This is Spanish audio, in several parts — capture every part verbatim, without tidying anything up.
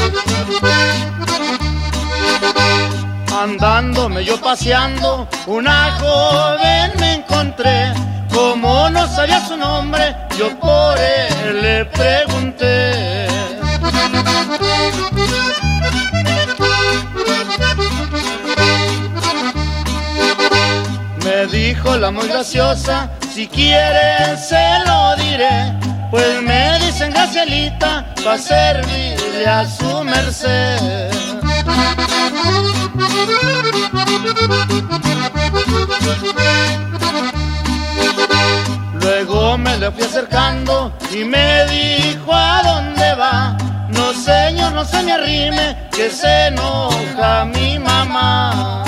Andándome yo paseando, una joven me encontré. Como no sabía su nombre, yo por él le pregunté. Me dijo la muy graciosa, si quiere se lo diré. Pues me dicen Gracielita, pa' servirle a su merced. Luego me le fui acercando y me dijo, ¿a dónde va? No señor, no se me arrime, que se enoja mi mamá.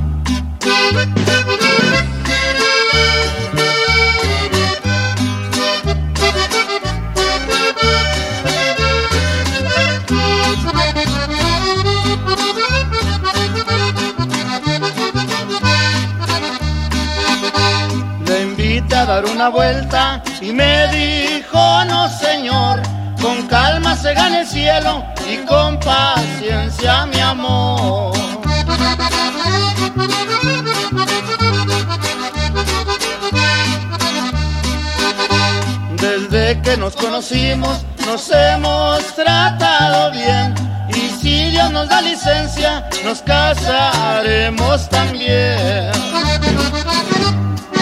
Le invité a dar una vuelta y me dijo, no señor, con calma se gana el cielo y con paciencia mi amor. Desde que nos conocimos nos hemos tratado bien, y si Dios nos da licencia nos casaremos también.